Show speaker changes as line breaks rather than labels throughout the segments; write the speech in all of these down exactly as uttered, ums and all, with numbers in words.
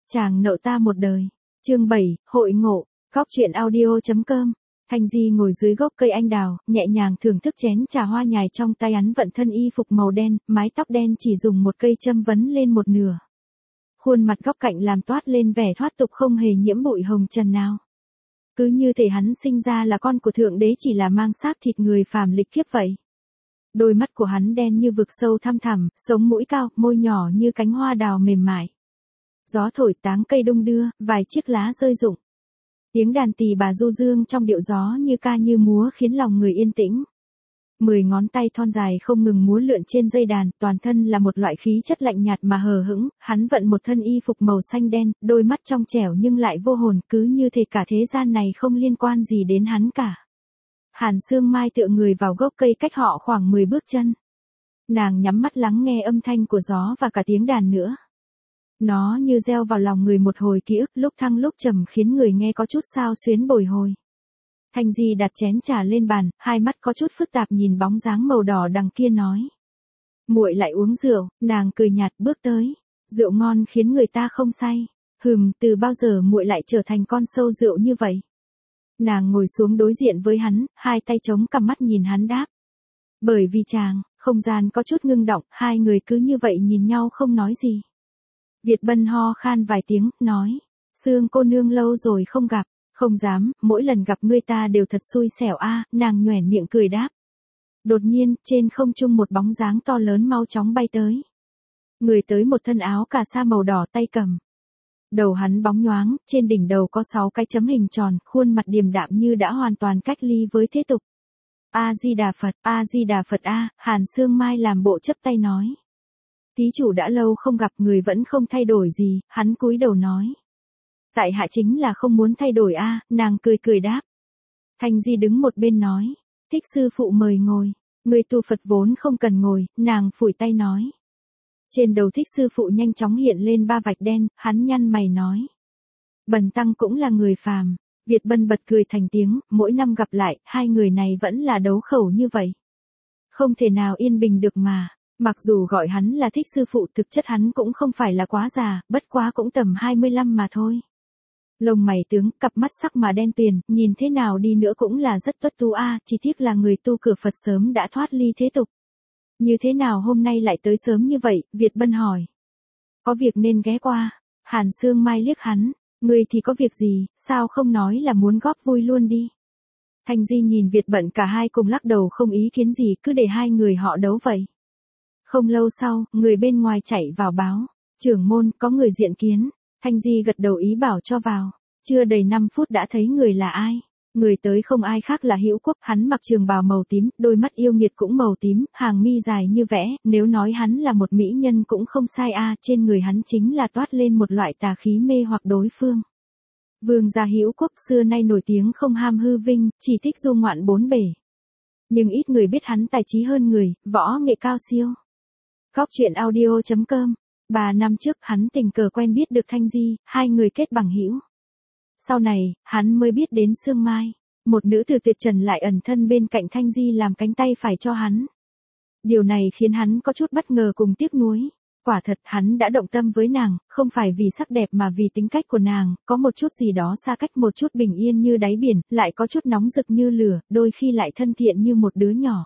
Chàng nợ ta một đời. Chương bảy, hội ngộ, góc truyện audio chấm com. Thanh Di ngồi dưới gốc cây anh đào, nhẹ nhàng thưởng thức chén trà hoa nhài trong tay, hắn vận thân y phục màu đen, mái tóc đen chỉ dùng một cây châm vấn lên một nửa. Khuôn mặt góc cạnh làm toát lên vẻ thoát tục không hề nhiễm bụi hồng trần nào. Cứ như thể hắn sinh ra là con của thượng đế, chỉ là mang xác thịt người phàm lịch kiếp vậy. Đôi mắt của hắn đen như vực sâu thăm thẳm, sống mũi cao, môi nhỏ như cánh hoa đào mềm mại. Gió thổi táng cây đung đưa, vài chiếc lá rơi rụng. Tiếng đàn tỳ bà du dương trong điệu gió như ca như múa khiến lòng người yên tĩnh. Mười ngón tay thon dài không ngừng múa lượn trên dây đàn, toàn thân là một loại khí chất lạnh nhạt mà hờ hững, hắn vận một thân y phục màu xanh đen, đôi mắt trong trẻo nhưng lại vô hồn, cứ như thể cả thế gian này không liên quan gì đến hắn cả. Hàn Sương Mai tựa người vào gốc cây cách họ khoảng mười bước chân. Nàng nhắm mắt lắng nghe âm thanh của gió và cả tiếng đàn nữa. Nó như gieo vào lòng người một hồi ký ức lúc thăng lúc trầm khiến người nghe có chút xao xuyến bồi hồi. Thanh Di đặt chén trà lên bàn, hai mắt có chút phức tạp nhìn bóng dáng màu đỏ đằng kia nói. Muội lại uống rượu, nàng cười nhạt bước tới. Rượu ngon khiến người ta không say. Hừm, từ bao giờ muội lại trở thành con sâu rượu như vậy? Nàng ngồi xuống đối diện với hắn, hai tay chống cằm mắt nhìn hắn đáp. Bởi vì chàng, không gian có chút ngưng động, hai người cứ như vậy nhìn nhau không nói gì. Việt Bân ho khan vài tiếng, nói. Sương cô nương lâu rồi không gặp, không dám, mỗi lần gặp ngươi ta đều thật xui xẻo a. Nàng nhoẻn miệng cười đáp. Đột nhiên, trên không trung một bóng dáng to lớn mau chóng bay tới. Người tới một thân áo cà sa màu đỏ, tay cầm. Đầu hắn bóng nhoáng, trên đỉnh đầu có sáu cái chấm hình tròn, khuôn mặt điềm đạm như đã hoàn toàn cách ly với thế tục. A-di-đà Phật, A-di-đà Phật a. Hàn Sương Mai làm bộ chấp tay nói. Thí chủ đã lâu không gặp, người vẫn không thay đổi gì, hắn cúi đầu nói. Tại hạ chính là không muốn thay đổi a. Nàng cười cười đáp. Thanh Di đứng một bên nói. Thích sư phụ mời ngồi, người tu Phật vốn không cần ngồi, nàng phủi tay nói. Trên đầu Thích sư phụ nhanh chóng hiện lên ba vạch đen, hắn nhăn mày nói. Bần tăng cũng là người phàm. Việt Bân bật cười thành tiếng, mỗi năm gặp lại, hai người này vẫn là đấu khẩu như vậy. Không thể nào yên bình được mà. Mặc dù gọi hắn là Thích sư phụ, thực chất hắn cũng không phải là quá già, bất quá cũng tầm hai mươi lăm mà thôi. Lông mày tướng, cặp mắt sắc mà đen tuyền, nhìn thế nào đi nữa cũng là rất tuất tú a, chỉ tiếc là người tu cửa Phật sớm đã thoát ly thế tục. Như thế nào hôm nay lại tới sớm như vậy? Việt Bân hỏi. Có việc nên ghé qua. Hàn Sương Mai liếc hắn. Người thì có việc gì, sao không nói là muốn góp vui luôn đi. Thanh Di nhìn Việt Bận, cả hai cùng lắc đầu không ý kiến gì, cứ để hai người họ đấu vậy. Không lâu sau, người bên ngoài chạy vào báo. Trưởng môn, có người diện kiến. Thanh Di gật đầu ý bảo cho vào. Chưa đầy năm phút đã thấy người là ai. Người tới không ai khác là Hữu Quốc, hắn mặc trường bào màu tím, đôi mắt yêu nghiệt cũng màu tím, hàng mi dài như vẽ, nếu nói hắn là một mỹ nhân cũng không sai a, trên người hắn chính là toát lên một loại tà khí mê hoặc đối phương. Vương gia Hữu Quốc xưa nay nổi tiếng không ham hư vinh, chỉ thích du ngoạn bốn bể. Nhưng ít người biết hắn tài trí hơn người, võ nghệ cao siêu. Góc truyện audio chấm com. Ba năm trước hắn tình cờ quen biết được Thanh Di, hai người kết bằng hữu. Sau này, hắn mới biết đến Sương Mai, một nữ tử tuyệt trần lại ẩn thân bên cạnh Thanh Di làm cánh tay phải cho hắn. Điều này khiến hắn có chút bất ngờ cùng tiếc nuối. Quả thật hắn đã động tâm với nàng, không phải vì sắc đẹp mà vì tính cách của nàng, có một chút gì đó xa cách, một chút bình yên như đáy biển, lại có chút nóng rực như lửa, đôi khi lại thân thiện như một đứa nhỏ.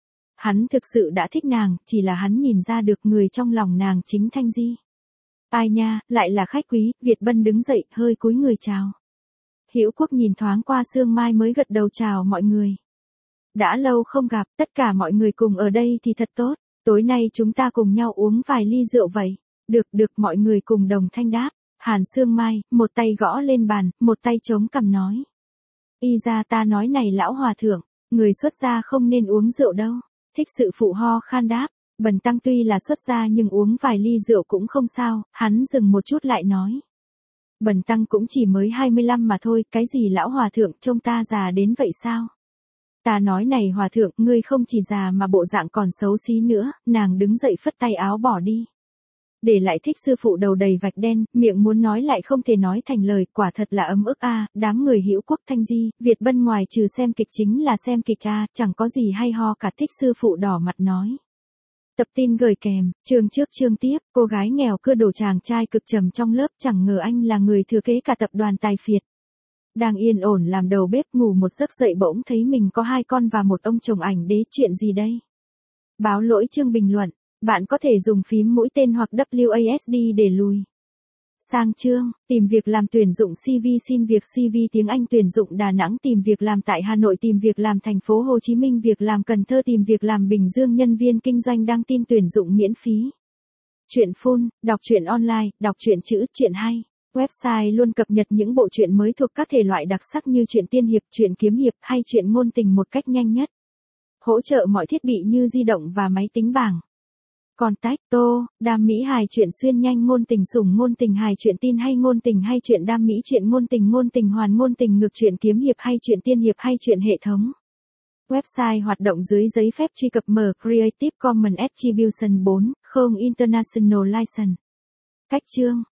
Hắn thực sự đã thích nàng, chỉ là hắn nhìn ra được người trong lòng nàng chính Thanh Di. Ai nha, lại là khách quý. Việt Bân đứng dậy, hơi cúi người chào. Hữu Quốc nhìn thoáng qua Sương Mai mới gật đầu chào mọi người. Đã lâu không gặp, tất cả mọi người cùng ở đây thì thật tốt, tối nay chúng ta cùng nhau uống vài ly rượu vậy. Được, được, mọi người cùng đồng thanh đáp. Hàn Sương Mai, một tay gõ lên bàn, một tay chống cằm nói. Y ra ta nói này lão hòa thượng, người xuất gia không nên uống rượu đâu. Thích sự phụ ho khan đáp. Bần tăng tuy là xuất gia nhưng uống vài ly rượu cũng không sao. Hắn dừng một chút lại nói. Bần tăng cũng chỉ mới hai mươi lăm mà thôi, cái gì lão hòa thượng trông ta già đến vậy sao? Ta nói này hòa thượng, ngươi không chỉ già mà bộ dạng còn xấu xí nữa. Nàng đứng dậy phất tay áo bỏ đi. Để lại Thích sư phụ đầu đầy vạch đen, miệng muốn nói lại không thể nói thành lời, quả thật là ấm ức a. Đám người Hữu Quốc, Thanh Di, Việt Bân ngoài trừ xem kịch chính là xem kịch a, chẳng có gì hay ho cả. Thích sư phụ đỏ mặt nói. Tập tin gửi kèm, chương trước chương tiếp, cô gái nghèo cưa đổ chàng trai cực trầm trong lớp, chẳng ngờ anh là người thừa kế cả tập đoàn tài phiệt. Đang yên ổn làm đầu bếp, ngủ một giấc dậy bỗng thấy mình có hai con và một ông chồng ảnh đế, chuyện gì đây? Báo lỗi chương bình luận, bạn có thể dùng phím mũi tên hoặc W A S D để lùi sang chương, tìm việc làm tuyển dụng xê vê xin việc xê vê tiếng Anh tuyển dụng Đà Nẵng tìm việc làm tại Hà Nội tìm việc làm thành phố Hồ Chí Minh việc làm Cần Thơ tìm việc làm Bình Dương nhân viên kinh doanh đăng tin tuyển dụng miễn phí. Truyện phun, đọc truyện online, đọc truyện chữ, truyện hay. Website luôn cập nhật những bộ truyện mới thuộc các thể loại đặc sắc như truyện tiên hiệp, truyện kiếm hiệp hay truyện ngôn tình một cách nhanh nhất. Hỗ trợ mọi thiết bị như di động và máy tính bảng. Contact Tô, đam mỹ hài truyện xuyên nhanh ngôn tình sủng ngôn tình hài truyện tin hay ngôn tình hay truyện đam mỹ truyện ngôn tình ngôn tình hoàn ngôn tình ngược truyện kiếm hiệp hay truyện tiên hiệp hay truyện hệ thống. Website hoạt động dưới giấy phép truy cập mở Creative Commons Attribution bốn, không International License. Cách chương